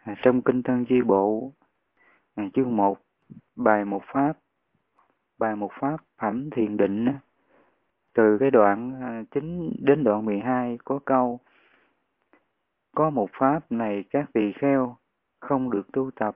Trong Kinh Thân Chi Bộ, chương 1, bài một pháp, phẩm thiền định, từ cái đoạn 9 đến đoạn 12 có câu: có một pháp này các tỳ kheo không được tu tập,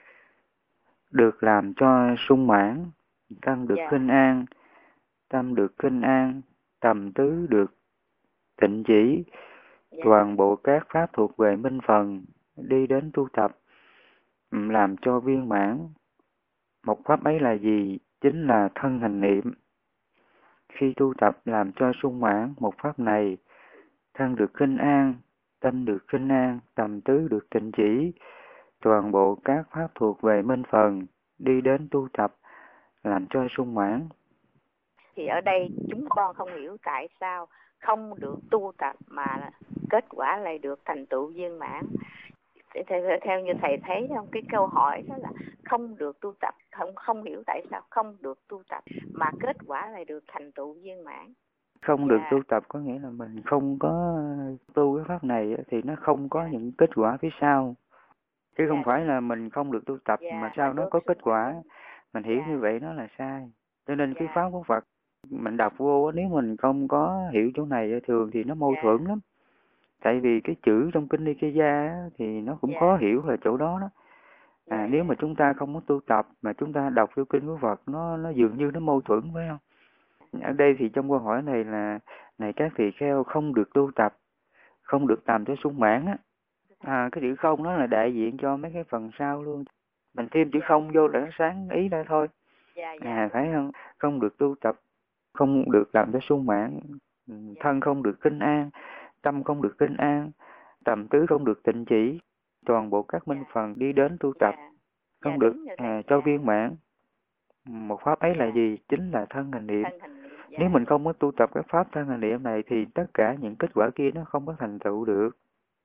được làm cho sung mãn, thân được khinh an, tâm được khinh an, tầm tứ được tịnh chỉ, toàn bộ các pháp thuộc về minh phần, đi đến tu tập, làm cho viên mãn. Một pháp ấy là gì? Chính là thân hành niệm. Khi tu tập làm cho sung mãn một pháp này, thân được khinh an, tâm được khinh an, tầm tứ được tịnh chỉ, toàn bộ các pháp thuộc về minh phần, đi đến tu tập, làm cho sung mãn. Thì ở đây chúng con không hiểu tại sao không được tu tập mà kết quả lại được thành tựu viên mãn. Theo như thầy thấy trong cái câu hỏi đó là không được tu tập, không hiểu tại sao không được tu tập mà kết quả lại được thành tựu viên mãn. Không được tu tập có nghĩa là mình không có tu cái pháp này thì nó không có những kết quả phía sau. Chứ không phải là mình không được tu tập mà sao nó có kết quả. Mình hiểu như vậy nó là sai. Cho nên cái pháp của Phật mình đọc vô, nếu mình không có hiểu chỗ này thường thì nó mâu thuẫn lắm. Tại vì cái chữ trong Kinh Nikaya thì nó cũng khó hiểu ở chỗ đó đó. Nếu mà chúng ta không có tu tập mà chúng ta đọc vô Kinh của Phật, nó dường như nó mâu thuẫn, phải không? Ở đây thì trong câu hỏi này là này các tỳ kheo không được tu tập, không được làm cho sung mãn á. Cái chữ không đó là đại diện cho mấy cái phần sau luôn. Mình thêm chữ không vô là nó sáng ý ra thôi. Phải không? Không được tu tập, không được làm cho sung mãn, thân không được khinh an, tâm không được khinh an, tầm tứ không được tịnh chỉ, toàn bộ các minh phần đi đến tu tập, không được cho viên mãn. Một pháp ấy là gì? Chính là thân hành niệm. Nếu mình không có tu tập cái pháp thân hành niệm này thì tất cả những kết quả kia nó không có thành tựu được.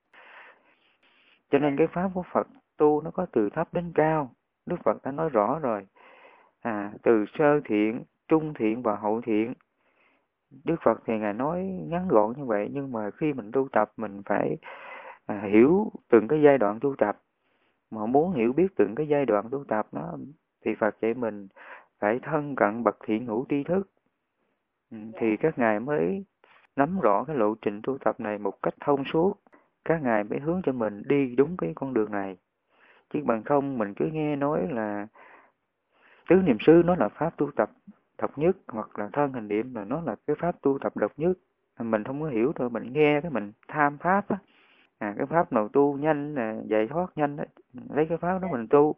Cho nên cái pháp của Phật tu nó có từ thấp đến cao. Đức Phật đã nói rõ rồi. Từ sơ thiện, trung thiện và hậu thiện. Đức Phật thì Ngài nói ngắn gọn như vậy, nhưng mà khi mình tu tập mình phải hiểu từng cái giai đoạn tu tập. Mà muốn hiểu biết từng cái giai đoạn tu tập đó thì Phật dạy mình phải thân cận bậc thiện hữu tri thức. Thì các ngài mới nắm rõ cái lộ trình tu tập này một cách thông suốt. Các ngài mới hướng cho mình đi đúng cái con đường này. Chứ bằng không mình cứ nghe nói là tứ niệm xứ nó là pháp tu tập độc nhất, hoặc là thân hành niệm là nó là cái pháp tu tập độc nhất. Mình không có hiểu thôi, mình nghe cái mình tham pháp á. Cái pháp nào tu nhanh giải thoát nhanh á, lấy cái pháp đó mình tu.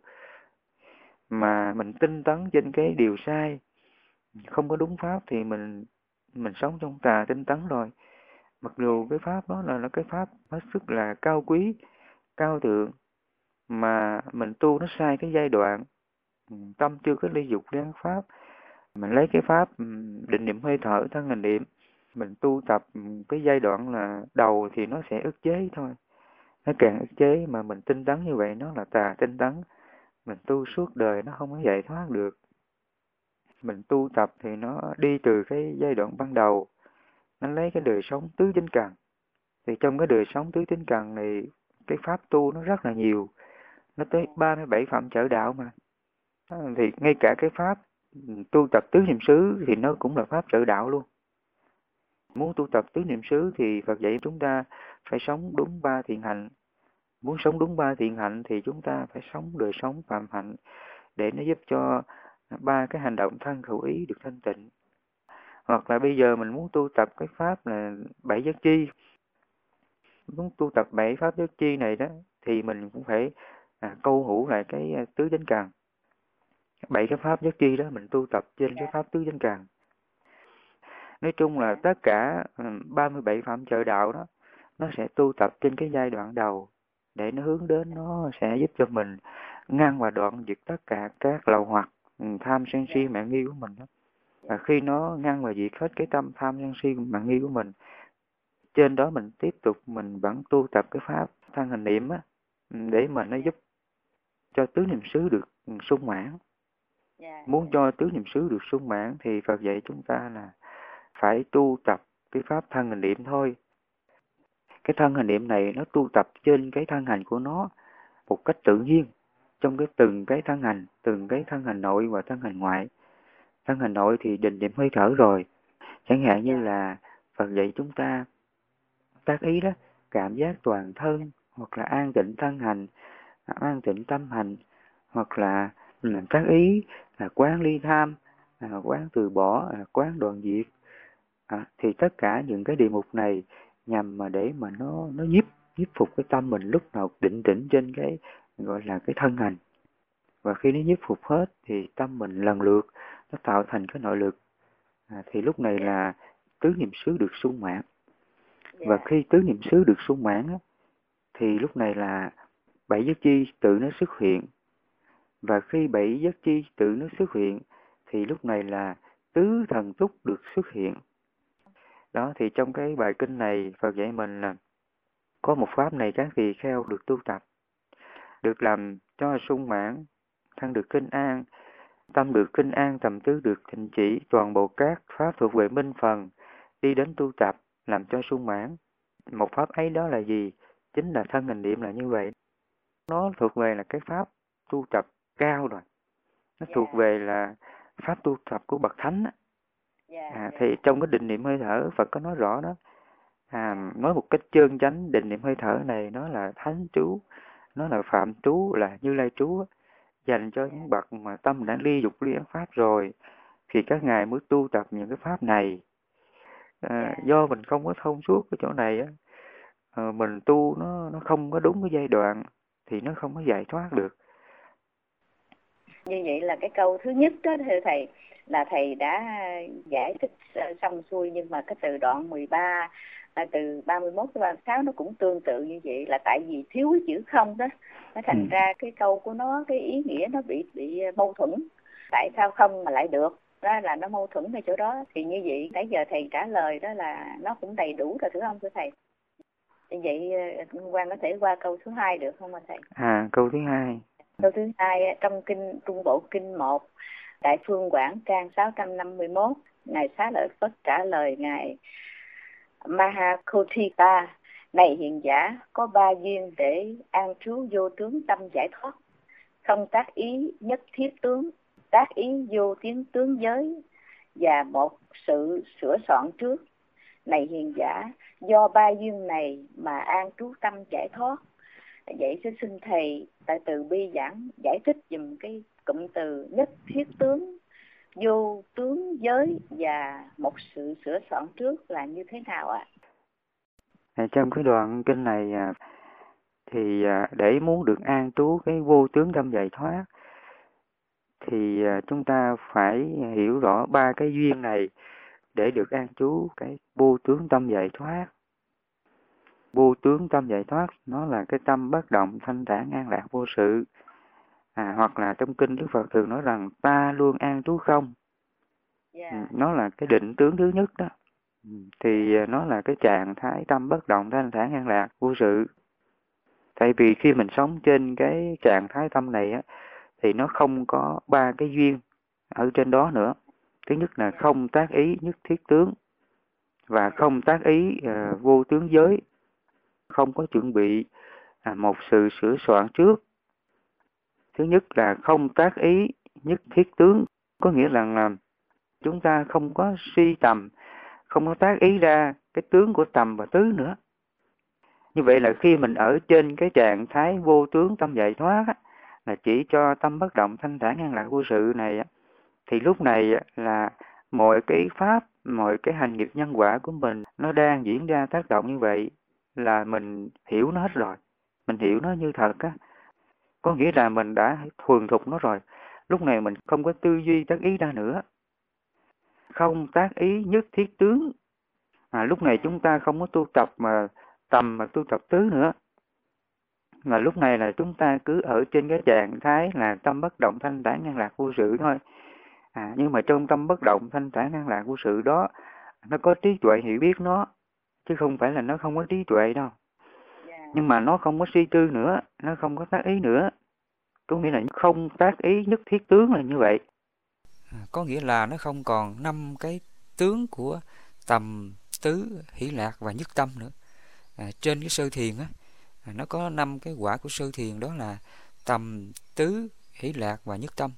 Mà mình tinh tấn trên cái điều sai, không có đúng pháp thì mình sống trong tà tinh tấn rồi. Mặc dù cái pháp đó là cái pháp hết sức là cao quý, cao thượng, mà mình tu nó sai cái giai đoạn, tâm chưa có ly dục liên pháp. Mình lấy cái pháp định niệm hơi thở thân hành niệm, mình tu tập cái giai đoạn là đầu thì nó sẽ ức chế thôi. Nó càng ức chế mà mình tinh tấn như vậy nó là tà tinh tấn. Mình tu suốt đời nó không có giải thoát được. Mình tu tập thì nó đi từ cái giai đoạn ban đầu, nó lấy cái đời sống tứ chánh cần. Thì trong cái đời sống tứ chánh cần này, cái pháp tu nó rất là nhiều. Nó tới 37 phẩm trở đạo mà. Thì ngay cả cái pháp tu tập tứ niệm xứ thì nó cũng là pháp trợ đạo luôn. Muốn tu tập tứ niệm xứ thì Phật dạy chúng ta phải sống đúng 3 thiện hạnh. Muốn sống đúng 3 thiện hạnh thì chúng ta phải sống đời sống phạm hạnh để nó giúp cho 3 cái hành động thân khẩu ý được thanh tịnh. Hoặc là bây giờ mình muốn tu tập cái pháp là 7 giác chi. Muốn tu tập 7 pháp giác chi này đó thì mình cũng phải câu hữu lại cái tứ chánh cần. 7 cái pháp giác chi đó mình tu tập trên cái pháp tứ chánh cần. Nói chung là tất cả 37 phẩm trợ đạo đó nó sẽ tu tập trên cái giai đoạn đầu để nó hướng đến, nó sẽ giúp cho mình ngăn và đoạn diệt tất cả các lậu hoặc tham sân si mạng nghi của mình đó. Và khi nó ngăn và diệt hết cái tâm tham sân si mạng nghi của mình, trên đó mình tiếp tục mình vẫn tu tập cái pháp thân hành niệm á, để mà nó giúp cho tứ niệm xứ được sung mãn. Muốn cho tứ niệm xứ được sung mãn thì Phật dạy chúng ta là phải tu tập cái pháp thân hành niệm thôi. Cái thân hành niệm này nó tu tập trên cái thân hành của nó, một cách tự nhiên trong từng cái thân hành nội và thân hành ngoại. Thân hành nội thì định niệm hơi thở rồi, chẳng hạn như là Phật dạy chúng ta tác ý đó, cảm giác toàn thân, hoặc là an tịnh thân hành, an tịnh tâm hành, hoặc là tác ý là quán ly tham, quán từ bỏ, quán đoạn diệt. Thì tất cả những cái đề mục này nhằm mà để mà nó nhiếp phục cái tâm mình lúc nào định tĩnh trên cái gọi là cái thân hành. Và khi nó nhiếp phục hết thì tâm mình lần lượt nó tạo thành cái nội lực. Thì lúc này là tứ niệm xứ được sung mãn. Và khi tứ niệm xứ được sung mãn thì lúc này là bảy giác chi tự nó xuất hiện. Và khi bảy giác chi tự nó xuất hiện thì lúc này là tứ thần túc được xuất hiện. Đó, thì trong cái bài kinh này Phật dạy mình là có một pháp này các tỳ kheo được tu tập, được làm cho sung mãn, thân được kinh an, tâm được kinh an, tầm tứ được thịnh chỉ, toàn bộ các pháp thuộc về minh phần, đi đến tu tập, làm cho sung mãn. Một pháp ấy đó là gì? Chính là thân hành niệm là như vậy. Nó thuộc về là cái pháp tu tập cao rồi. Nó thuộc về là pháp tu tập của bậc thánh á. Thì trong cái định niệm hơi thở Phật có nói rõ đó. Nói một cách trơn chánh, định niệm hơi thở này nó là thánh trú, nó là phạm trú, là Như Lai trú, dành cho những bậc mà tâm đã ly dục ly ác pháp rồi, thì các ngài mới tu tập những cái pháp này. Do mình không có thông suốt cái chỗ này á, mình tu nó không có đúng cái giai đoạn thì nó không có giải thoát được. Như vậy là cái câu thứ nhất đó thưa thầy, là thầy đã giải thích xong xuôi, nhưng mà cái từ đoạn 13 từ 31 tới 36 nó cũng tương tự như vậy, là tại vì thiếu cái chữ không đó, nó thành ra cái câu của nó, cái ý nghĩa nó bị mâu thuẫn. Tại sao không mà lại được? Đó là nó mâu thuẫn ở chỗ đó. Thì như vậy nãy giờ thầy trả lời đó là nó cũng đầy đủ rồi, thưa không thưa thầy? Như vậy Quang có thể qua câu thứ 2 được không thầy? Câu thứ 2. Câu thứ 2 trong kinh Trung Bộ kinh 1, Đại Phương Quảng trang 651, ngài Xá Lợi Phất trả lời ngài Mahakotthita: này hiền giả, có 3 duyên để an trú vô tướng tâm giải thoát: không tác ý nhất thiết tướng, tác ý vô tiến tướng giới, và một sự sửa soạn trước. Này hiền giả, do 3 duyên này mà an trú tâm giải thoát. Vậy xin thầy tại từ bi giảng giải thích dùm cái cụm từ nhất thiết tướng, vô tướng giới và một sự sửa soạn trước là như thế nào ạ? Trong cái đoạn kinh này thì để muốn được an trú cái vô tướng tâm giải thoát thì chúng ta phải hiểu rõ 3 cái duyên này để được an trú cái vô tướng tâm giải thoát. Vô tướng tâm giải thoát nó là cái tâm bất động, thanh thản, an lạc, vô sự. Hoặc là trong kinh Đức Phật thường nói rằng ta luôn an trú không. Nó là cái định tướng thứ nhất đó. Thì nó là cái trạng thái tâm bất động, thanh thản, an lạc, vô sự. Tại vì khi mình sống trên cái trạng thái tâm này á, thì nó không có 3 cái duyên ở trên đó nữa. Thứ nhất là không tác ý nhất thiết tướng, và không tác ý vô tướng giới, không có chuẩn bị một sự sửa soạn trước. Thứ nhất là không tác ý nhất thiết tướng, có nghĩa là chúng ta không có suy tầm, không có tác ý ra cái tướng của tầm và tứ nữa. Như vậy là khi mình ở trên cái trạng thái vô tướng tâm giải thoát á, là chỉ cho tâm bất động, thanh thản, an lạc, vô sự này á, thì lúc này là mọi cái pháp, mọi cái hành nghiệp nhân quả của mình nó đang diễn ra tác động như vậy là mình hiểu nó hết rồi. Mình hiểu nó như thật á. Có nghĩa là mình đã thuần thục nó rồi. Lúc này mình không có tư duy tác ý ra nữa. Không tác ý nhất thiết tướng. Lúc này chúng ta không có tu tập mà tầm mà tu tập tứ nữa. Mà lúc này là chúng ta cứ ở trên cái trạng thái là tâm bất động, thanh thản, an lạc, vô sự thôi. Nhưng mà trong tâm bất động, thanh thản, an lạc, vô sự đó, nó có trí tuệ hiểu biết nó, chứ không phải là nó không có trí tuệ đâu. Nhưng mà nó không có suy tư nữa, nó không có tác ý nữa. Có nghĩa là không tác ý nhất thiết tướng là như vậy. Có nghĩa là nó không còn 5 cái tướng của tầm, tứ, hỷ lạc và nhất tâm nữa. Trên cái sơ thiền á, nó có 5 cái quả của sơ thiền, đó là tầm, tứ, hỷ lạc và nhất tâm.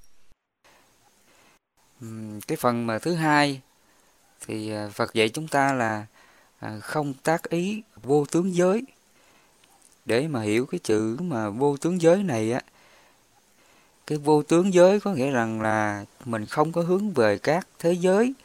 Cái phần mà thứ hai thì Phật dạy chúng ta là không tác ý vô tướng giới. Để mà hiểu cái chữ mà vô tướng giới này á, cái vô tướng giới có nghĩa rằng là mình không có hướng về các thế giới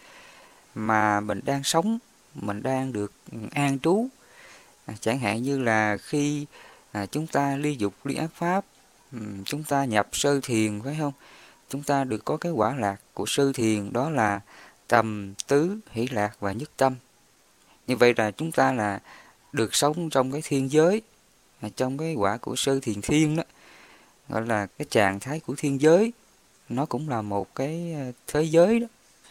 mà mình đang sống, mình đang được an trú. Chẳng hạn như là khi chúng ta ly dục ly ác pháp, chúng ta nhập sơ thiền, phải không? Chúng ta được có cái quả lạc của sơ thiền, đó là tầm, tứ, hỷ lạc và nhất tâm. Như vậy là chúng ta là được sống trong cái thiên giới, trong cái quả của sơ thiền thiên đó, gọi là cái trạng thái của thiên giới. Nó cũng là một cái thế giới đó.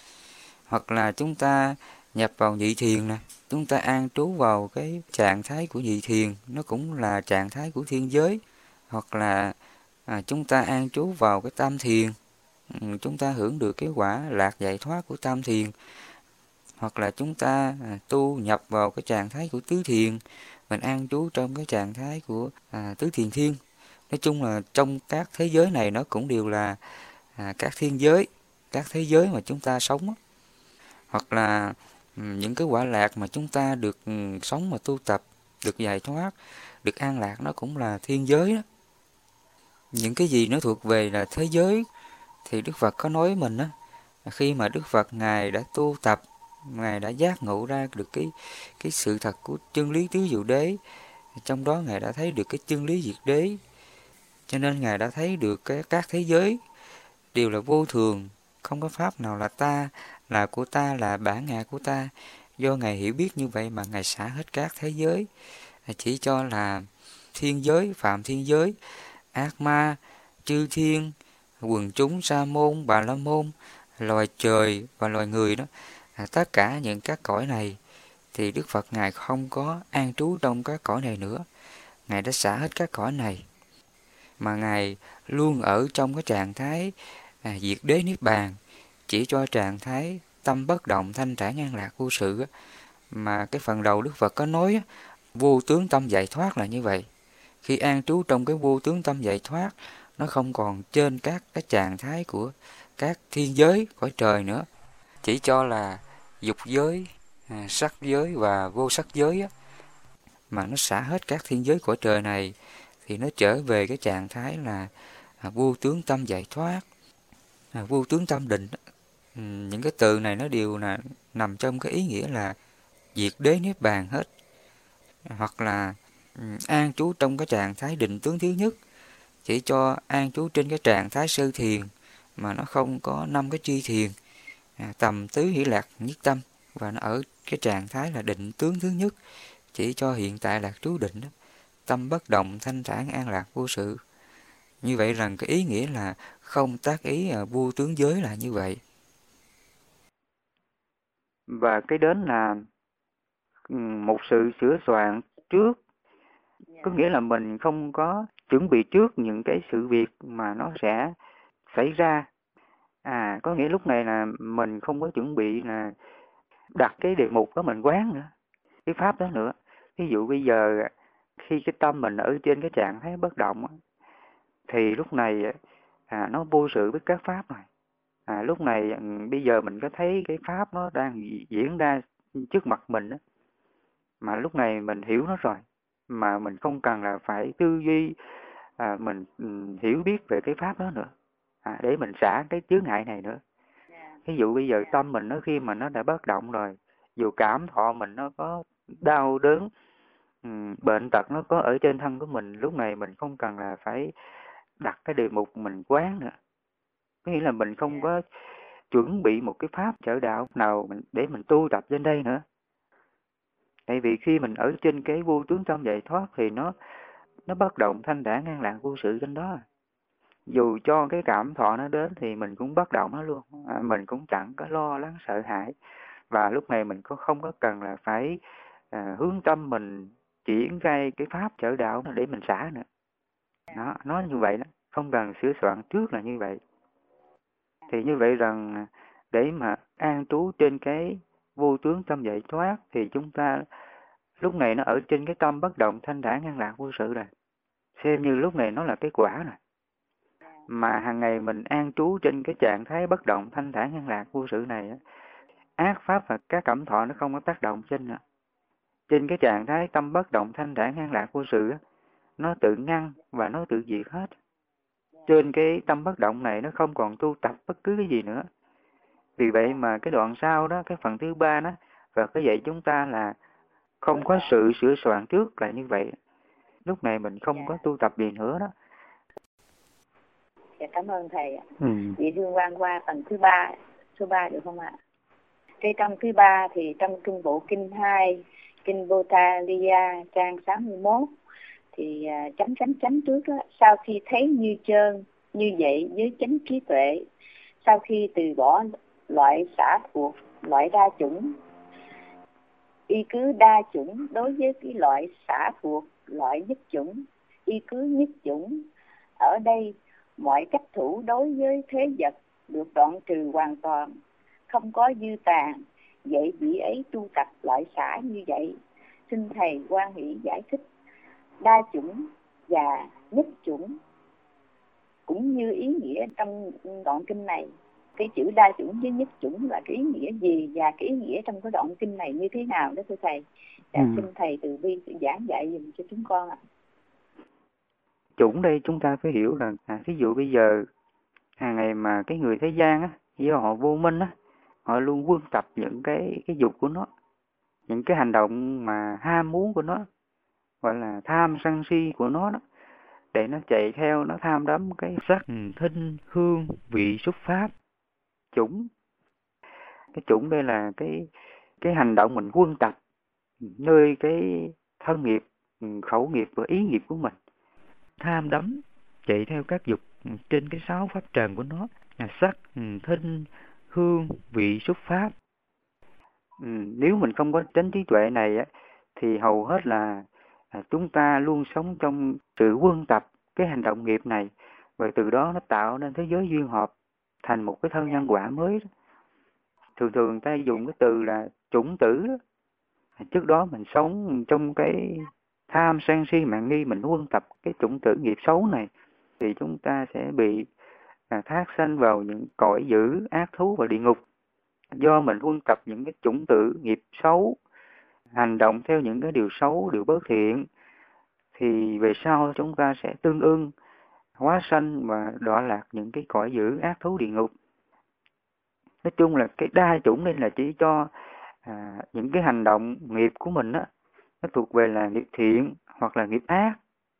Hoặc là chúng ta nhập vào nhị thiền nè, chúng ta an trú vào cái trạng thái của nhị thiền, nó cũng là trạng thái của thiên giới. Hoặc là chúng ta an trú vào cái tam thiền, chúng ta hưởng được cái quả lạc giải thoát của tam thiền. Hoặc là chúng ta tu nhập vào cái trạng thái của tứ thiền, mình an trú trong cái trạng thái của tứ thiền thiên. Nói chung là trong các thế giới này nó cũng đều là các thiên giới, các thế giới mà chúng ta sống. Hoặc là những cái quả lạc mà chúng ta được sống mà tu tập, được giải thoát, được an lạc, nó cũng là thiên giới đó. Những cái gì nó thuộc về là thế giới thì Đức Phật có nói mình á, khi mà Đức Phật Ngài đã tu tập, Ngài đã giác ngộ ra được cái sự thật của chân lý tứ diệu đế, trong đó Ngài đã thấy được cái chân lý diệt đế, cho nên Ngài đã thấy được các thế giới đều là vô thường, không có pháp nào là ta, là của ta, là bản ngã của ta. Do Ngài hiểu biết như vậy mà Ngài xả hết các thế giới, chỉ cho là thiên giới, phạm thiên giới, ác ma, chư thiên, quần chúng, sa môn, bà la môn, loài trời và loài người đó. Tất cả những các cõi này thì Đức Phật Ngài không có an trú trong các cõi này nữa. Ngài đã xả hết các cõi này, mà Ngài luôn ở trong cái trạng thái diệt đế niết bàn, chỉ cho trạng thái tâm bất động, thanh thản, an lạc, vô sự. Mà cái phần đầu Đức Phật có nói vô tướng tâm giải thoát là như vậy. Khi an trú trong cái vô tướng tâm giải thoát, nó không còn trên các cái trạng thái của các thiên giới, cõi trời nữa, chỉ cho là dục giới, sắc giới và vô sắc giới á, mà nó xả hết các thiên giới cõi trời này thì nó trở về cái trạng thái là vô tướng tâm giải thoát, vô tướng tâm định. Những cái từ này nó đều là nằm trong cái ý nghĩa là diệt đế niết bàn hết, hoặc là an trú trong cái trạng thái định tướng thứ nhất, chỉ cho an trú trên cái trạng thái sơ thiền mà nó không có 5 cái tri thiền, tầm, tứ, hỷ lạc, nhất tâm, và nó ở cái trạng thái là định tướng thứ nhất, chỉ cho hiện tại lạc trú định đó, tâm bất động, thanh thản, an lạc, vô sự. Như vậy rằng cái ý nghĩa là không tác ý vô tướng giới là như vậy. Và cái đến là một sự sửa soạn trước, có nghĩa là mình không có chuẩn bị trước những cái sự việc mà nó sẽ xảy ra. Có nghĩa lúc này là mình không có chuẩn bị là đặt cái đề mục đó mình quán nữa, cái pháp đó nữa. Ví dụ bây giờ khi cái tâm mình ở trên cái trạng thái bất động thì lúc này nó vô sự với các pháp rồi. Lúc này bây giờ mình có thấy cái pháp nó đang diễn ra trước mặt mình đó, mà lúc này mình hiểu nó rồi, mà mình không cần là phải tư duy mình hiểu biết về cái pháp đó nữa, để mình xả cái chướng ngại này nữa. Ví dụ bây giờ tâm mình nó khi mà nó đã bất động rồi, dù cảm thọ mình nó có đau đớn, bệnh tật nó có ở trên thân của mình, lúc này mình không cần là phải đặt cái đề mục mình quán nữa. Có nghĩa là mình không có chuẩn bị một cái pháp trợ đạo nào để mình tu tập trên đây nữa. Tại vì khi mình ở trên cái vô tướng tâm giải thoát thì nó bất động, thanh thản, an lạc, vô sự trên đó. Dù cho cái cảm thọ nó đến thì mình cũng bất động nó luôn, mình cũng chẳng có lo lắng sợ hãi. Và lúc này mình không có cần là phải hướng tâm mình triển khai cái pháp trợ đạo để mình xả nữa. Nó như vậy đó, không cần sửa soạn trước là như vậy. Thì như vậy rằng để mà an trú trên cái vô tướng tâm giải thoát thì chúng ta lúc này nó ở trên cái tâm bất động thanh thản an lạc vô sự rồi, xem như lúc này nó là cái quả rồi. Mà hàng ngày mình an trú trên cái trạng thái bất động thanh thản an lạc vô sự này á, ác pháp và các cảm thọ nó không có tác động trên cái trạng thái tâm bất động thanh thản an lạc vô sự á, nó tự ngăn và nó tự diệt hết. Trên cái tâm bất động này nó không còn tu tập bất cứ cái gì nữa. Vì vậy mà cái đoạn sau đó, cái phần thứ 3 đó, và cái dạy chúng ta là không có sự sửa soạn trước là như vậy. Lúc này mình không có tu tập gì nữa đó. Dạ, cảm ơn thầy. Vậy thương quan qua phần thứ 3, số 3 được không ạ? Cái trong thứ 3 thì trong Trung Bộ Kinh 2, Kinh Botaliya trang 61 thì chấm trước đó, sau khi thấy như trơn như vậy với chánh trí tuệ, sau khi từ bỏ loại xả thuộc, loại đa chủng, y cứ đa chủng đối với cái loại xả thuộc, loại nhất chủng, y cứ nhất chủng. Ở đây mọi cách thủ đối với thế vật được đoạn trừ hoàn toàn, không có dư tàn. Vậy vị ấy tu tập loại xả như vậy. Xin thầy Quan Hỷ giải thích đa chủng và nhất chủng cũng như ý nghĩa trong đoạn kinh này. Cái chữ đa chủng với nhất chủng là cái ý nghĩa gì, và cái ý nghĩa trong cái đoạn kinh này như thế nào đó thưa thầy? Xin thầy từ bi giảng dạy dùm cho chúng con ạ. Chủng đây chúng ta phải hiểu là ví dụ bây giờ hàng ngày mà cái người thế gian á, do họ vô minh á, họ luôn quân tập những cái dục của nó, những cái hành động mà ham muốn của nó, gọi là tham sân si của nó đó, để nó chạy theo, nó tham đắm cái sắc, thinh, hương, vị, xúc pháp. Chủng, cái chủng đây là cái hành động mình quân tập nơi cái thân nghiệp, khẩu nghiệp và ý nghiệp của mình, tham đắm chạy theo các dục trên cái 6 pháp trần của nó là sắc, thinh, hương, vị, xúc pháp. Nếu mình không có chánh trí tuệ này á, thì hầu hết là chúng ta luôn sống trong sự quân tập cái hành động nghiệp này, và từ đó nó tạo nên thế giới duyên hợp thành một cái thân nhân quả mới đó. Thường thường người ta dùng cái từ là chủng tử đó. Trước đó mình sống trong cái tham sân si mạng nghi, mình quân tập cái chủng tử nghiệp xấu này, thì chúng ta sẽ bị thác sanh vào những cõi dữ, ác thú và địa ngục. Do mình quân tập những cái chủng tử nghiệp xấu, hành động theo những cái điều xấu, điều bất thiện, thì về sau chúng ta sẽ tương ưng hóa sanh và đọa lạc những cái cõi dữ, ác thú, địa ngục. Nói chung là cái đa chủng đây là chỉ cho những cái hành động nghiệp của mình á, nó thuộc về là nghiệp thiện hoặc là nghiệp ác.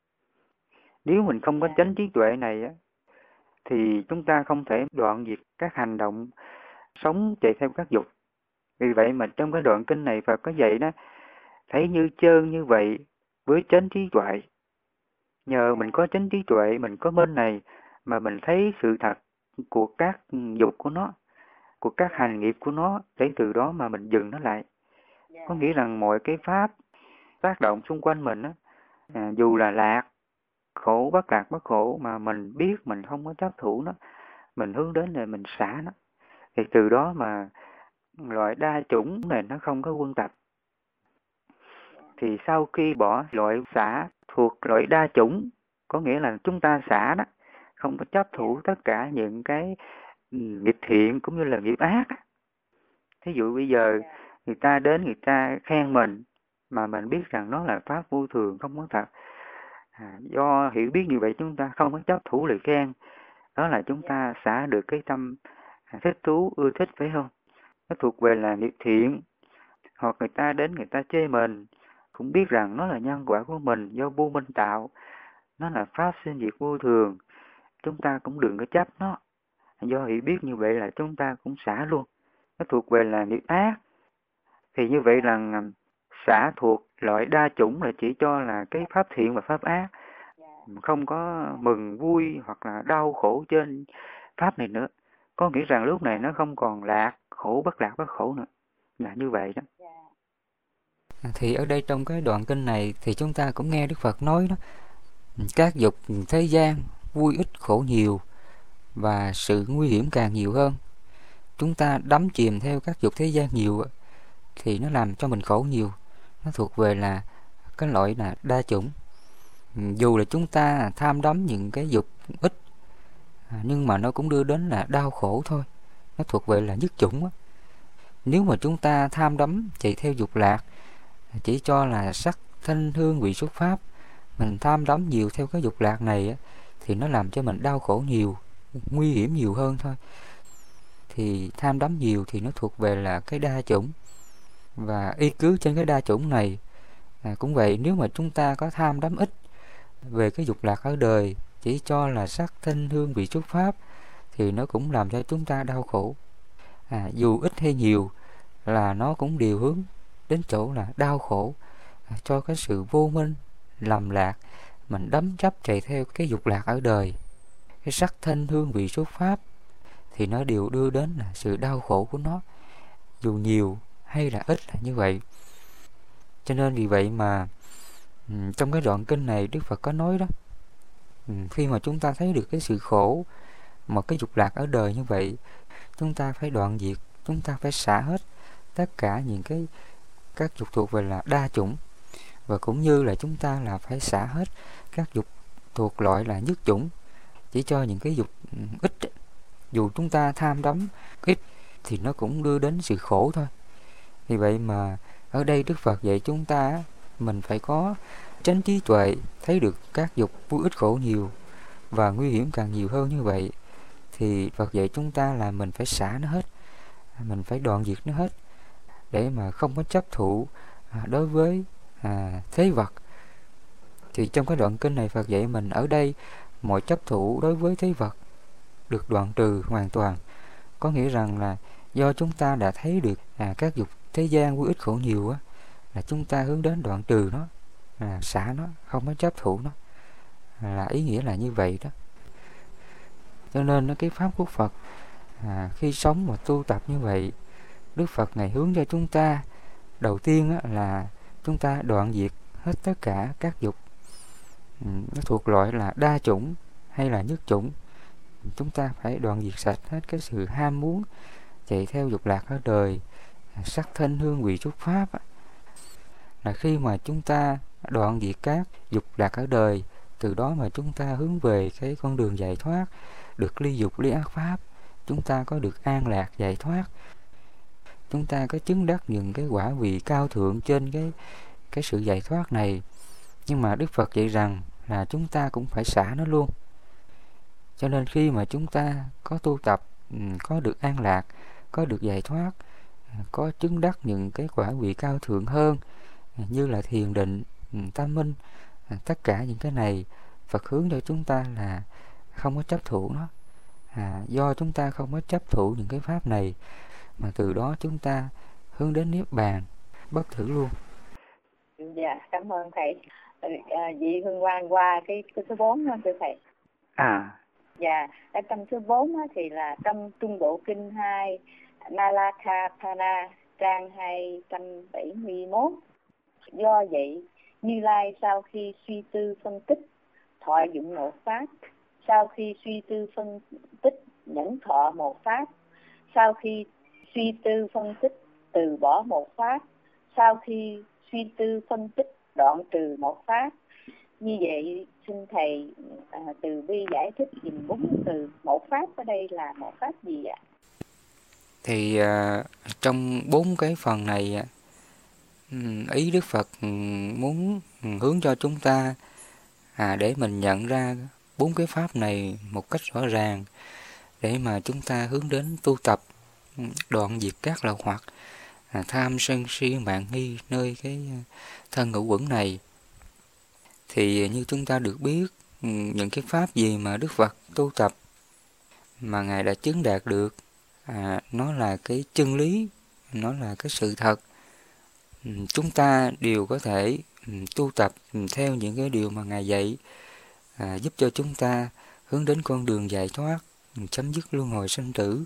Nếu mình không có chánh trí tuệ này á, thì chúng ta không thể đoạn diệt các hành động sống chạy theo các dục. Vì vậy mà trong cái đoạn kinh này Phật có dạy đó, thấy như trơn như vậy với chánh trí tuệ. Nhờ mình có chánh trí tuệ, mình có minh này, mà mình thấy sự thật của các dục của nó, của các hành nghiệp của nó, để từ đó mà mình dừng nó lại. Có nghĩa rằng mọi cái pháp tác động xung quanh mình á, dù là lạc, khổ, bất lạc, bất khổ, mà mình biết mình không có chấp thủ nó, mình hướng đến để mình xả nó, thì từ đó mà loại đa chủng này nó không có quân tập. Thì sau khi bỏ loại xả thuộc loại đa chủng, có nghĩa là chúng ta xả đó, không có chấp thủ tất cả những cái nghiệp thiện cũng như là nghiệp ác. Thí dụ bây giờ người ta đến, người ta khen mình, mà mình biết rằng nó là pháp vô thường, không có thật. Do hiểu biết như vậy chúng ta không có chấp thủ lời khen. Đó là chúng ta xả được cái tâm thích thú, ưa thích, phải không? Nó thuộc về là nghiệp thiện. Hoặc người ta đến, người ta chê mình, cũng biết rằng nó là nhân quả của mình do vô minh tạo, nó là pháp sinh diệt vô thường, chúng ta cũng đừng có chấp nó. Do hiểu biết như vậy là chúng ta cũng xả luôn. Nó thuộc về là nghiệp ác. Thì như vậy là xả thuộc loại đa chủng là chỉ cho là cái pháp thiện và pháp ác, không có mừng vui hoặc là đau khổ trên pháp này nữa. Có nghĩa rằng lúc này nó không còn lạc, khổ, bất lạc, bất khổ nữa. Là như vậy đó. Thì ở đây trong cái đoạn kinh này thì chúng ta cũng nghe Đức Phật nói đó, các dục thế gian vui ít khổ nhiều, và sự nguy hiểm càng nhiều hơn. Chúng ta đắm chìm theo các dục thế gian nhiều thì nó làm cho mình khổ nhiều, nó thuộc về là cái loại là đa chủng. Dù là chúng ta tham đắm những cái dục ít, nhưng mà nó cũng đưa đến là đau khổ thôi. Nó thuộc về là nhất chủng á. Nếu mà chúng ta tham đắm chạy theo dục lạc, chỉ cho là sắc thanh hương vị xuất pháp, mình tham đắm nhiều theo cái dục lạc này á, thì nó làm cho mình đau khổ nhiều, nguy hiểm nhiều hơn thôi. Thì tham đắm nhiều thì nó thuộc về là cái đa chủng. Và y cứ trên cái đa chủng này cũng vậy, nếu mà chúng ta có tham đắm ít về cái dục lạc ở đời, chỉ cho là sắc thanh hương vị xuất pháp, thì nó cũng làm cho chúng ta đau khổ. Dù ít hay nhiều là nó cũng đều hướng đến chỗ là đau khổ, cho cái sự vô minh, lầm lạc, mình đắm chấp chạy theo cái dục lạc ở đời. Cái sắc thanh hương vị xuất pháp thì nó đều đưa đến là sự đau khổ của nó, dù nhiều hay là ít là như vậy. Cho nên vì vậy mà trong cái đoạn kinh này Đức Phật có nói đó, khi mà chúng ta thấy được cái sự khổ, một cái dục lạc ở đời như vậy, chúng ta phải đoạn diệt, chúng ta phải xả hết tất cả những các dục thuộc về là đa chủng, và cũng như là chúng ta là phải xả hết các dục thuộc loại là nhất chủng, chỉ cho những cái dục ít. Dù chúng ta tham đắm ít thì nó cũng đưa đến sự khổ thôi. Vì vậy mà ở đây Đức Phật dạy chúng ta mình phải có chánh trí tuệ, thấy được các dục vui ít khổ nhiều và nguy hiểm càng nhiều hơn như vậy, thì Phật dạy chúng ta là mình phải xả nó hết, mình phải đoạn diệt nó hết, để mà không có chấp thụ đối với thế vật. Thì trong cái đoạn kinh này Phật dạy mình ở đây, mọi chấp thụ đối với thế vật được đoạn trừ hoàn toàn. Có nghĩa rằng là do chúng ta đã thấy được các dục thế gian vui ít khổ nhiều á, là chúng ta hướng đến đoạn trừ nó, xả nó, không có chấp thụ nó, là ý nghĩa là như vậy đó. Cho nên cái pháp của Phật khi sống và tu tập như vậy, Đức Phật Ngài hướng cho chúng ta đầu tiên là chúng ta đoạn diệt hết tất cả các dục nó thuộc loại là đa chủng hay là nhất chủng. Chúng ta phải đoạn diệt sạch hết cái sự ham muốn chạy theo dục lạc ở đời, sắc thanh hương vị xuất pháp. Là khi mà chúng ta đoạn diệt các dục lạc ở đời, từ đó mà chúng ta hướng về cái con đường giải thoát, được ly dục ly ác pháp, chúng ta có được an lạc giải thoát, chúng ta có chứng đắc những cái quả vị cao thượng trên cái sự giải thoát này. Nhưng mà Đức Phật dạy rằng là chúng ta cũng phải xả nó luôn. Cho nên khi mà chúng ta có tu tập, có được an lạc, có được giải thoát, có chứng đắc những cái quả vị cao thượng hơn, như là thiền định, tam minh, tất cả những cái này Phật hướng cho chúng ta là không có chấp thủ nó. Do chúng ta không có chấp thủ những cái pháp này, mà từ đó chúng ta hướng đến niết bàn bất thử luôn. Dạ, cảm ơn thầy. Vị Hương Quang qua cái số 4 đó thưa thầy. Dạ, ở trong số 4 thì là trong Trung Bộ Kinh 2 Nalakapana trang 271. Do vậy, Như Lai sau khi suy tư phân tích, thọ dụng một pháp, sau khi suy tư phân tích, nhẫn thọ một pháp, sau khi suy tư phân tích, từ bỏ một pháp, sau khi suy tư phân tích, đoạn trừ một pháp. Như vậy xin thầy từ bi giải thích dùm 4 từ một pháp ở đây là một pháp gì ạ? Thì trong 4 cái phần này, ý Đức Phật muốn hướng cho chúng ta để mình nhận ra 4 cái pháp này một cách rõ ràng, để mà chúng ta hướng đến tu tập, đoạn diệt các lậu hoặc, tham sân si mạn nghi nơi cái thân ngũ uẩn này. Thì như chúng ta được biết, những cái pháp gì mà Đức Phật tu tập mà Ngài đã chứng đạt được, nó là cái chân lý, nó là cái sự thật. Chúng ta đều có thể tu tập theo những cái điều mà Ngài dạy, giúp cho chúng ta hướng đến con đường giải thoát, chấm dứt luân hồi sanh tử.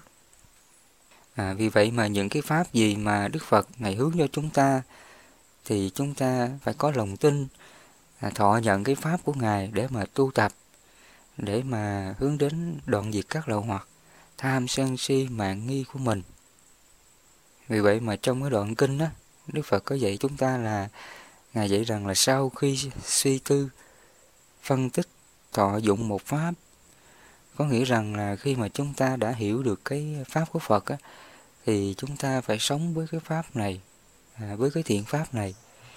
Vì vậy mà những cái pháp gì mà Đức Phật Ngài hướng cho chúng ta, thì chúng ta phải có lòng tin, thọ nhận cái pháp của Ngài để mà tu tập, để mà hướng đến đoạn diệt các lậu hoặc, tham sân si mạn nghi của mình. Vì vậy mà trong cái đoạn kinh đó, Đức Phật có dạy chúng ta là Ngài dạy rằng là sau khi suy tư, phân tích, thọ dụng một pháp, có nghĩa rằng là khi mà chúng ta đã hiểu được cái pháp của Phật á, thì chúng ta phải sống với cái pháp này, với cái thiện pháp này.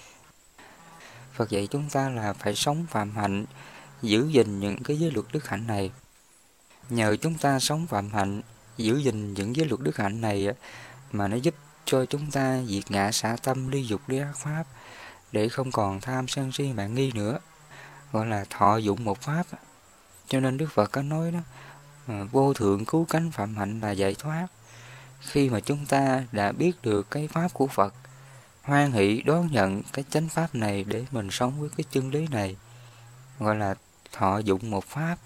Phật dạy chúng ta là phải sống phạm hạnh, giữ gìn những cái giới luật đức hạnh này. Nhờ chúng ta sống phạm hạnh, giữ gìn những giới luật đức hạnh này á, mà nó giúp cho chúng ta diệt ngã xả tâm, ly dục ly ác pháp, để không còn tham sân si mạng nghi nữa, gọi là thọ dụng một pháp. Cho nên Đức Phật có nói đó, vô thượng cứu cánh phạm hạnh là giải thoát. Khi mà chúng ta đã biết được cái pháp của Phật, hoan hỷ đón nhận cái chánh pháp này để mình sống với cái chân lý này, gọi là thọ dụng một pháp.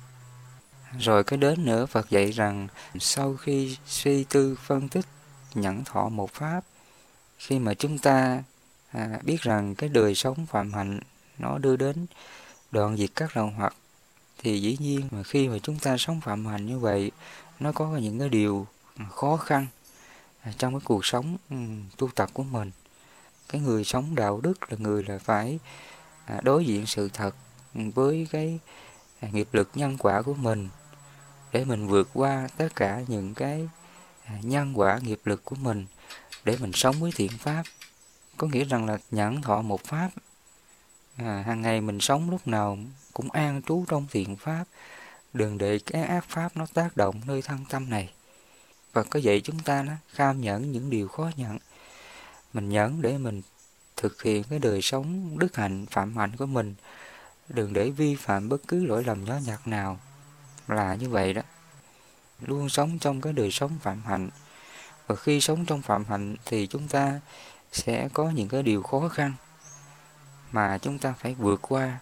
Rồi cái đến nữa, Phật dạy rằng sau khi suy tư phân tích nhẫn thọ một pháp, khi mà chúng ta biết rằng cái đời sống phạm hạnh nó đưa đến đoạn diệt các lậu hoặc, thì dĩ nhiên mà khi mà chúng ta sống phạm hạnh như vậy, nó có những cái điều khó khăn trong cái cuộc sống tu tập của mình. Cái người sống đạo đức là người là phải đối diện sự thật với cái nghiệp lực nhân quả của mình, để mình vượt qua tất cả những cái nhân quả nghiệp lực của mình, để mình sống với thiện pháp. Có nghĩa rằng là nhẫn thọ một pháp, hàng ngày mình sống lúc nào cũng an trú trong thiện pháp, đừng để cái ác pháp nó tác động nơi thân tâm này. Và có dạy chúng ta đó, kham nhẫn những điều khó nhẫn. Mình nhẫn để mình thực hiện cái đời sống đức hạnh, phạm hạnh của mình, đừng để vi phạm bất cứ lỗi lầm nhỏ nhặt nào. Là như vậy đó, luôn sống trong cái đời sống phạm hạnh. Và khi sống trong phạm hạnh thì chúng ta sẽ có những cái điều khó khăn mà chúng ta phải vượt qua.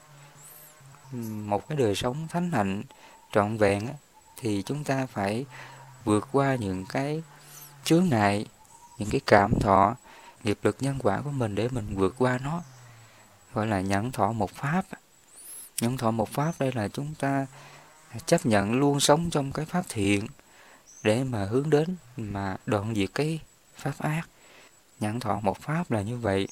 Một cái đời sống thánh hạnh trọn vẹn thì chúng ta phải vượt qua những cái chướng ngại, những cái cảm thọ, nghiệp lực nhân quả của mình để mình vượt qua nó, gọi là nhẫn thọ một pháp. Nhẫn thọ một pháp đây là chúng ta chấp nhận luôn sống trong cái pháp thiện để mà hướng đến mà đoạn diệt cái pháp ác. Nhẫn thọ một pháp là như vậy.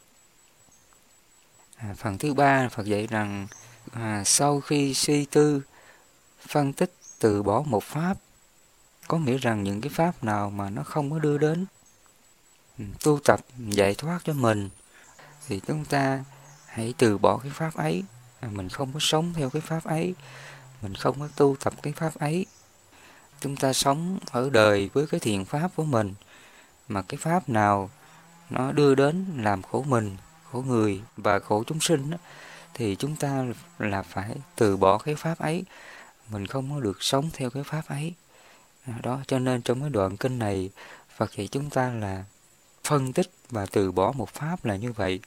Phần thứ ba, Phật dạy rằng sau khi suy tư, phân tích, từ bỏ một pháp, có nghĩa rằng những cái pháp nào mà nó không có đưa đến tu tập giải thoát cho mình, thì chúng ta hãy từ bỏ cái pháp ấy. Mình không có sống theo cái pháp ấy, mình không có tu tập cái pháp ấy. Chúng ta sống ở đời với cái thiện pháp của mình, mà cái pháp nào nó đưa đến làm khổ mình, khổ người và khổ chúng sinh, thì chúng ta là phải từ bỏ cái pháp ấy. Mình không có được sống theo cái pháp ấy. Đó, cho nên trong cái đoạn kinh này, Phật dạy chúng ta là phân tích và từ bỏ một pháp là như vậy.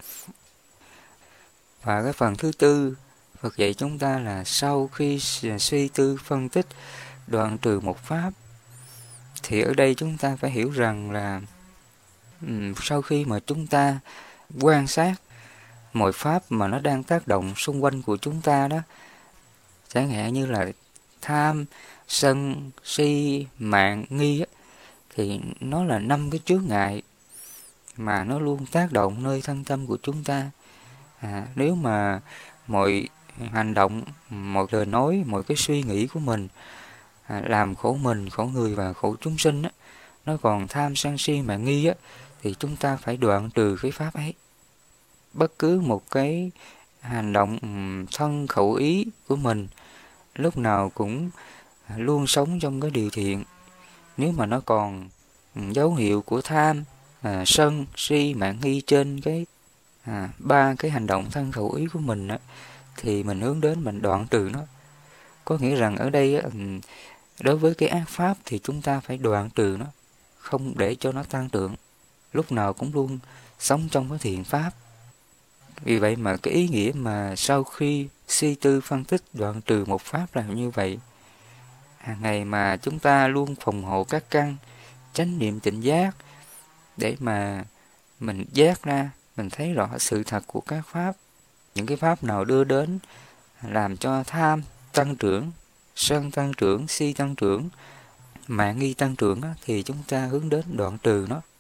Và cái phần thứ tư, Phật dạy chúng ta là sau khi suy tư phân tích, đoạn trừ một pháp. Thì ở đây chúng ta phải hiểu rằng là sau khi mà chúng ta quan sát mọi pháp mà nó đang tác động xung quanh của chúng ta đó, chẳng hạn như là tham, sân, si, mạng, nghi á, thì nó là 5 cái chướng ngại mà nó luôn tác động nơi thân tâm của chúng ta. Nếu mà mọi hành động, mọi lời nói, mọi cái suy nghĩ của mình làm khổ mình, khổ người và khổ chúng sinh á, nó còn tham, sân, si, mạng, nghi á, thì chúng ta phải đoạn trừ cái pháp ấy. Bất cứ một cái hành động thân khẩu ý của mình lúc nào cũng luôn sống trong cái điều thiện. Nếu mà nó còn dấu hiệu của tham, sân, si, mạng, nghi trên cái 3 cái hành động thân khẩu ý của mình á, thì mình hướng đến mình đoạn trừ nó. Có nghĩa rằng ở đây á, đối với cái ác pháp thì chúng ta phải đoạn trừ nó, không để cho nó tăng trưởng, lúc nào cũng luôn sống trong cái thiện pháp. Vì vậy mà cái ý nghĩa mà sau khi suy tư phân tích đoạn trừ một pháp là như vậy. Hàng ngày mà chúng ta luôn phòng hộ các căn, chánh niệm tỉnh giác, để mà mình giác ra, mình thấy rõ sự thật của các pháp. Những cái pháp nào đưa đến làm cho tham tăng trưởng, sân tăng trưởng, si tăng trưởng, mạng nghi tăng trưởng á, thì chúng ta hướng đến đoạn trừ nó.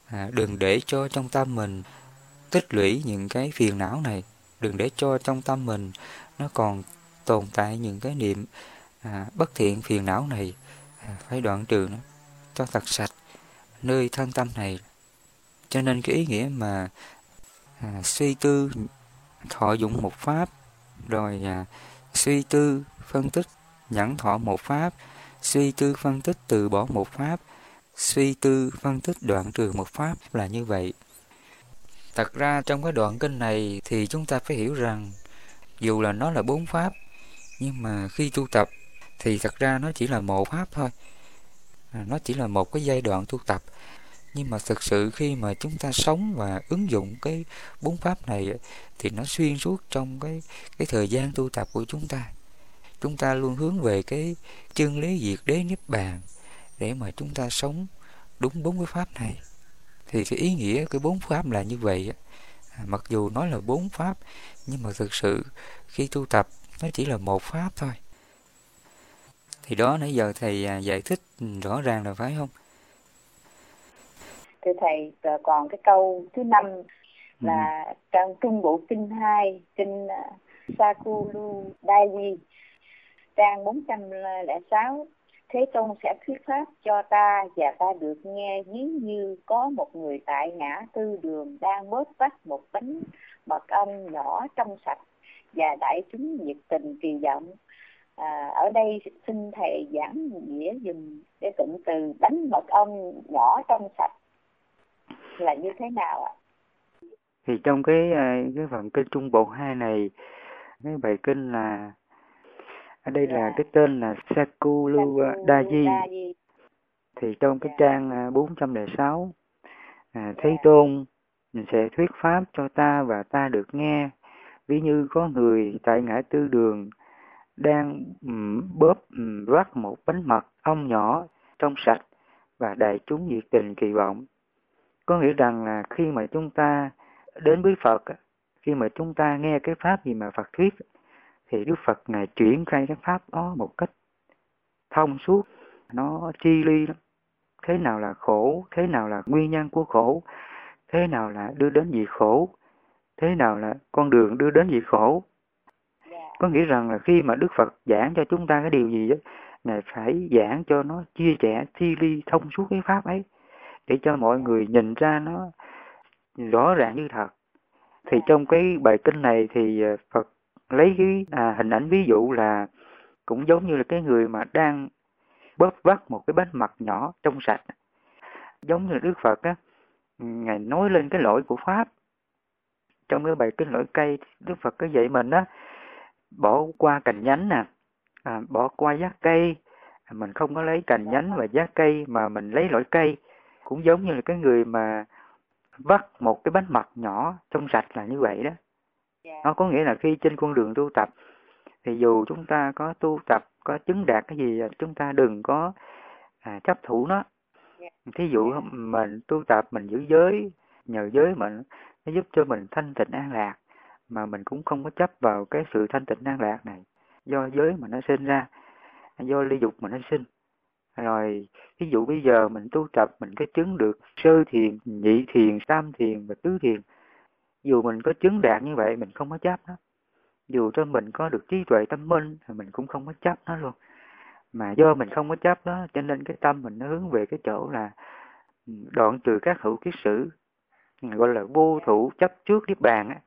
Đừng để cho trong tâm mình tích lũy những cái phiền não này, đừng để cho trong tâm mình nó còn tồn tại những cái niệm bất thiện phiền não này. Phải đoạn trừ nó cho thật sạch nơi thân tâm này. Cho nên cái ý nghĩa mà suy tư thọ dụng một pháp, rồi suy tư phân tích nhẫn thọ một pháp, suy tư phân tích từ bỏ một pháp, suy tư phân tích đoạn trừ một pháp là như vậy. Thật ra trong cái đoạn kinh này thì chúng ta phải hiểu rằng dù là nó là 4 pháp, nhưng mà khi tu tập thì thật ra nó chỉ là một pháp thôi. Nó chỉ là một cái giai đoạn tu tập. Nhưng mà thực sự khi mà chúng ta sống và ứng dụng cái 4 pháp này thì nó xuyên suốt trong cái thời gian tu tập của chúng ta. Chúng ta luôn hướng về cái chân lý diệt đế niết bàn để mà chúng ta sống đúng 4 cái pháp này. Thì cái ý nghĩa cái 4 pháp là như vậy. Mặc dù nói là 4 pháp, nhưng mà thực sự khi tu tập nó chỉ là một pháp thôi. Thì đó nãy giờ thầy giải thích rõ ràng là phải không? Thưa thầy, còn cái câu thứ 5 là trong Trung Bộ Kinh 2, Kinh Sakulu Daiji, trang 406. Thế Tôn sẽ thuyết pháp cho ta và ta được nghe ví như có một người tại ngã tư đường đang bóp vắt một bánh mật ong nhỏ trong sạch và đại chúng nhiệt tình kỳ vọng. Ở đây xin thầy giảng nghĩa dùm cái cụm từ bánh mật ong nhỏ trong sạch là như thế nào ạ? Thì trong cái phần kinh Trung Bộ 2 này, cái bài kinh là ở đây là cái tên là Sakulu Daiji. Thì trong cái trang 406, Thế Tôn sẽ thuyết pháp cho ta và ta được nghe, ví như có người tại ngã tư đường đang bóp vắt một bánh mật ong nhỏ trong sạch và đại chúng nhiệt tình kỳ vọng. Có nghĩa rằng là khi mà chúng ta đến với Phật, khi mà chúng ta nghe cái pháp gì mà Phật thuyết, thì Đức Phật Ngài chuyển khai cái pháp đó một cách thông suốt, nó chi ly lắm. Thế nào là khổ, thế nào là nguyên nhân của khổ, thế nào là đưa đến diệt khổ, thế nào là con đường đưa đến diệt khổ. Có nghĩa rằng là khi mà Đức Phật giảng cho chúng ta cái điều gì đó, Ngài phải giảng cho nó chia sẻ, chi ly, thông suốt cái pháp ấy, để cho mọi người nhìn ra nó rõ ràng như thật. Thì trong cái bài kinh này thì Phật lấy cái hình ảnh ví dụ là cũng giống như là cái người mà đang bóp vắt một cái bánh mật nhỏ trong sạch. Giống như Đức Phật á, Ngài nói lên cái lỗi của Pháp. Trong cái bài kinh lỗi cây, Đức Phật có dạy mình á, bỏ qua cành nhánh nè, bỏ qua giác cây, mình không có lấy cành nhánh và giác cây mà mình lấy lõi cây. Cũng giống như là cái người mà vắt một cái bánh mật nhỏ trong sạch là như vậy đó. Nó có nghĩa là khi trên con đường tu tập, thì dù chúng ta có tu tập, có chứng đạt cái gì, chúng ta đừng có chấp thủ nó. Thí dụ mình tu tập, mình giữ giới, nhờ giới mình nó giúp cho mình thanh tịnh an lạc, mà mình cũng không có chấp vào cái sự thanh tịnh an lạc này do giới mà nó sinh ra, do ly dục mà nó sinh. Rồi ví dụ bây giờ mình tu tập, mình có chứng được sơ thiền, nhị thiền, tam thiền và tứ thiền. Dù mình có chứng đạt như vậy, mình không có chấp nó. Dù cho mình có được trí tuệ tâm minh thì mình cũng không có chấp nó luôn. Mà do mình không có chấp nó, cho nên cái tâm mình nó hướng về cái chỗ là đoạn trừ các hữu kiết sử, gọi là vô thủ chấp trước niết bàn á.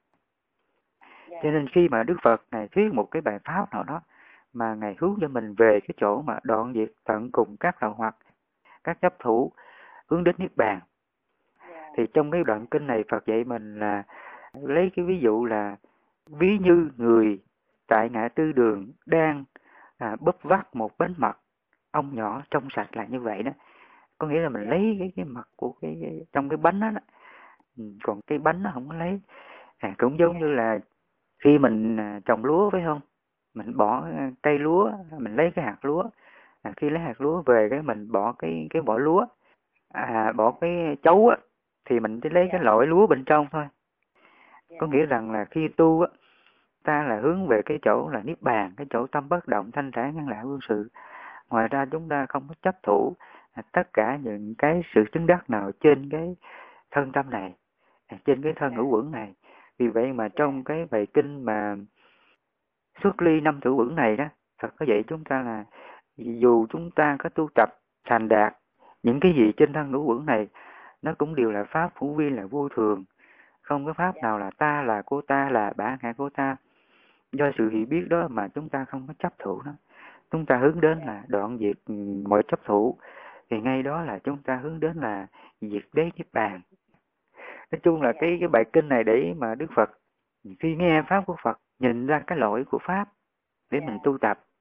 Cho nên khi mà Đức Phật Ngài thuyết một cái bài pháp nào đó mà Ngài hướng cho mình về cái chỗ mà đoạn diệt tận cùng các lậu hoặc, các chấp thủ hướng đến niết bàn, thì trong cái đoạn kinh này Phật dạy mình là lấy cái ví dụ là ví như người tại ngã tư đường đang bóp vắt một bánh mật ong nhỏ trong sạch là như vậy đó. Có nghĩa là mình lấy cái mật của cái trong cái bánh đó, còn cái bánh nó không có lấy. Cũng giống như là khi mình trồng lúa phải không, mình bỏ cây lúa, mình lấy cái hạt lúa, khi lấy hạt lúa về cái mình bỏ cái vỏ lúa, bỏ cái chấu á, thì mình chỉ lấy cái lõi lúa bên trong thôi. Có nghĩa rằng là khi tu á, ta là hướng về cái chỗ là niết bàn, cái chỗ tâm bất động, thanh thản, ngăn lạ, vô sự. Ngoài ra chúng ta không có chấp thủ tất cả những cái sự chứng đắc nào trên thân tâm này, trên cái thân ngũ uẩn này. Vì vậy mà trong cái bài kinh mà xuất ly năm thủ uẩn này đó, Phật có dạy chúng ta là dù chúng ta có tu tập thành đạt những cái gì trên thân ngũ uẩn này, nó cũng đều là pháp hữu vi, là vô thường, không có pháp nào là ta, là của ta, là bản ngã của ta. Do sự hiểu biết đó mà chúng ta không có chấp thủ nó, chúng ta hướng đến là đoạn diệt mọi chấp thủ, thì ngay đó là chúng ta hướng đến là diệt đế niết bàn. Nói chung là cái bài kinh này để mà Đức Phật khi nghe pháp của Phật nhìn ra cái lỗi của pháp để mình tu tập.